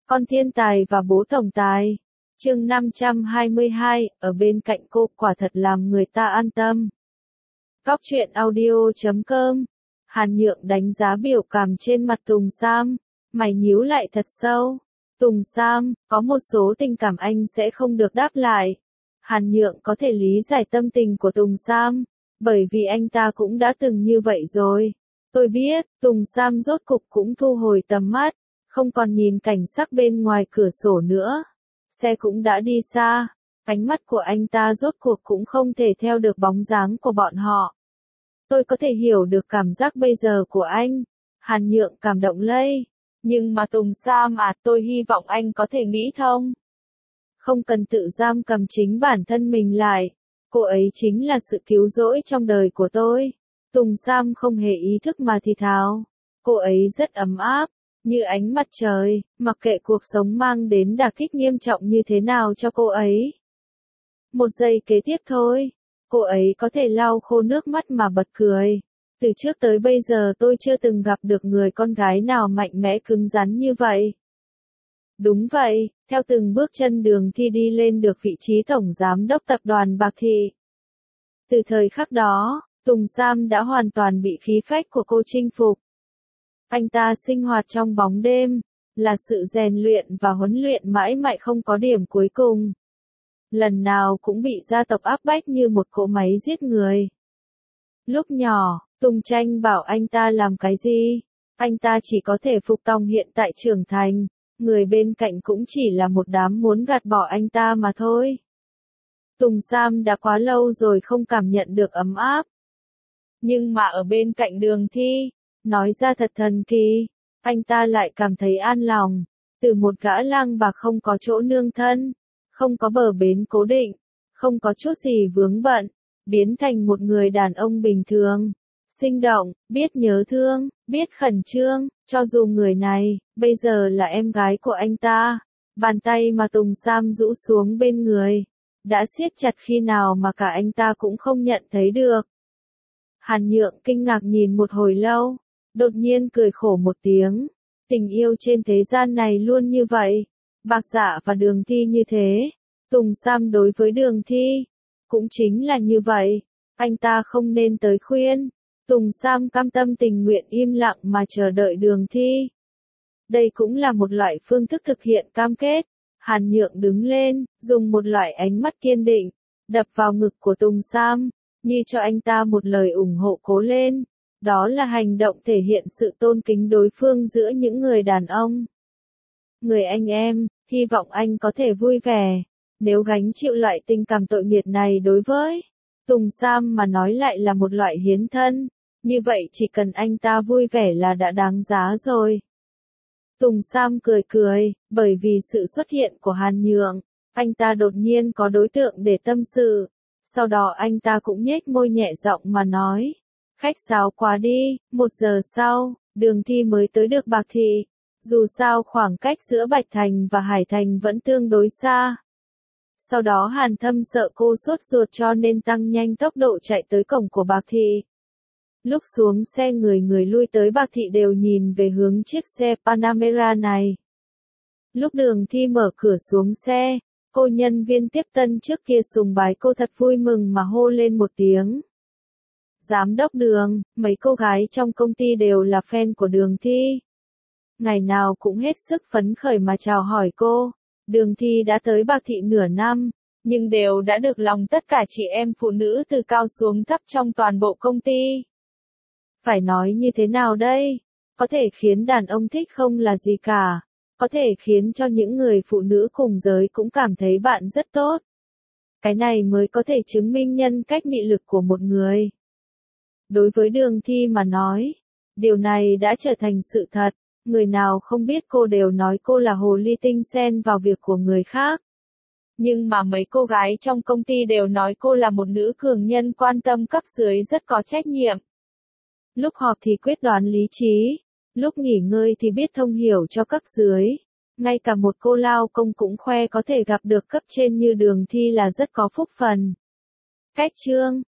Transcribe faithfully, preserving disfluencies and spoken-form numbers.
Con thiên tài và bố tổng tài. Chương năm trăm hai mươi hai, ở bên cạnh cô quả thật làm người ta an tâm. Góc truyện audio chấm com. Hàn Nhượng đánh giá biểu cảm trên mặt Tùng Sam, mày nhíu lại thật sâu. Tùng Sam, có một số tình cảm anh sẽ không được đáp lại. Hàn Nhượng có thể lý giải tâm tình của Tùng Sam, bởi vì anh ta cũng đã từng như vậy rồi. Tôi biết, Tùng Sam rốt cục cũng thu hồi tầm mắt, không còn nhìn cảnh sắc bên ngoài cửa sổ nữa. Xe cũng đã đi xa, ánh mắt của anh ta rốt cuộc cũng không thể theo được bóng dáng của bọn họ. Tôi có thể hiểu được cảm giác bây giờ của anh. Hàn Nhượng cảm động lây. Nhưng mà Tùng Sam à, tôi hy vọng anh có thể nghĩ thông. Không cần tự giam cầm chính bản thân mình lại. Cô ấy chính là sự cứu rỗi trong đời của tôi. Tùng Sam không hề ý thức mà thì thào. Cô ấy rất ấm áp, như ánh mặt trời, mặc kệ cuộc sống mang đến đả kích nghiêm trọng như thế nào cho cô ấy. Một giây kế tiếp thôi, cô ấy có thể lau khô nước mắt mà bật cười. Từ trước tới bây giờ tôi chưa từng gặp được người con gái nào mạnh mẽ cứng rắn như vậy. Đúng vậy, theo từng bước chân Đường Thi đi lên được vị trí tổng giám đốc tập đoàn Bạc Thị. Từ thời khắc đó, Tùng Sam đã hoàn toàn bị khí phách của cô chinh phục. Anh ta sinh hoạt trong bóng đêm, là sự rèn luyện và huấn luyện mãi mãi không có điểm cuối cùng. Lần nào cũng bị gia tộc áp bách như một cỗ máy giết người. Lúc nhỏ, Tùng Tranh bảo anh ta làm cái gì? Anh ta chỉ có thể phục tòng hiện tại trưởng thành, người bên cạnh cũng chỉ là một đám muốn gạt bỏ anh ta mà thôi. Tùng Sam đã quá lâu rồi không cảm nhận được ấm áp. Nhưng mà ở bên cạnh Đường Thi, nói ra thật thần kỳ, anh ta lại cảm thấy an lòng, từ một gã lang bạc không có chỗ nương thân, không có bờ bến cố định, không có chút gì vướng bận, biến thành một người đàn ông bình thường, sinh động, biết nhớ thương, biết khẩn trương, cho dù người này, bây giờ là em gái của anh ta. Bàn tay mà Tùng Sam rũ xuống bên người, đã siết chặt khi nào mà cả anh ta cũng không nhận thấy được. Hàn Nhượng kinh ngạc nhìn một hồi lâu, đột nhiên cười khổ một tiếng. Tình yêu trên thế gian này luôn như vậy. Bạc Dạ và Đường Thi như thế. Tùng Sam đối với Đường Thi cũng chính là như vậy. Anh ta không nên tới khuyên. Tùng Sam cam tâm tình nguyện im lặng mà chờ đợi Đường Thi. Đây cũng là một loại phương thức thực hiện cam kết. Hàn Nhượng đứng lên, dùng một loại ánh mắt kiên định, đập vào ngực của Tùng Sam, như cho anh ta một lời ủng hộ cố lên. Đó là hành động thể hiện sự tôn kính đối phương giữa những người đàn ông. Người anh em, hy vọng anh có thể vui vẻ, nếu gánh chịu loại tình cảm tội nghiệp này đối với Tùng Sam mà nói lại là một loại hiến thân, như vậy chỉ cần anh ta vui vẻ là đã đáng giá rồi. Tùng Sam cười cười, bởi vì sự xuất hiện của Hàn Nhượng, anh ta đột nhiên có đối tượng để tâm sự, sau đó anh ta cũng nhếch môi nhẹ giọng mà nói. Khách sáo quá đi. Một giờ sau, Đường Thi mới tới được Bạc Thị. Dù sao khoảng cách giữa Bạch Thành và Hải Thành vẫn tương đối xa. Sau đó Hàn Thâm sợ cô sốt ruột cho nên tăng nhanh tốc độ chạy tới cổng của Bạc Thị. Lúc xuống xe người người lui tới Bạc Thị đều nhìn về hướng chiếc xe Panamera này. Lúc Đường Thi mở cửa xuống xe, cô nhân viên tiếp tân trước kia sùng bái cô thật vui mừng mà hô lên một tiếng. Giám đốc Đường, mấy cô gái trong công ty đều là fan của Đường Thi. Ngày nào cũng hết sức phấn khởi mà chào hỏi cô. Đường Thi đã tới Bạc Thị nửa năm, nhưng đều đã được lòng tất cả chị em phụ nữ từ cao xuống thấp trong toàn bộ công ty. Phải nói như thế nào đây? Có thể khiến đàn ông thích không là gì cả. Có thể khiến cho những người phụ nữ cùng giới cũng cảm thấy bạn rất tốt. Cái này mới có thể chứng minh nhân cách mị lực của một người. Đối với Đường Thi mà nói, điều này đã trở thành sự thật, người nào không biết cô đều nói cô là hồ ly tinh xen vào việc của người khác. Nhưng mà mấy cô gái trong công ty đều nói cô là một nữ cường nhân quan tâm cấp dưới rất có trách nhiệm. Lúc họp thì quyết đoán lý trí, lúc nghỉ ngơi thì biết thông hiểu cho cấp dưới. Ngay cả một cô lao công cũng khoe có thể gặp được cấp trên như Đường Thi là rất có phúc phần. Cách chương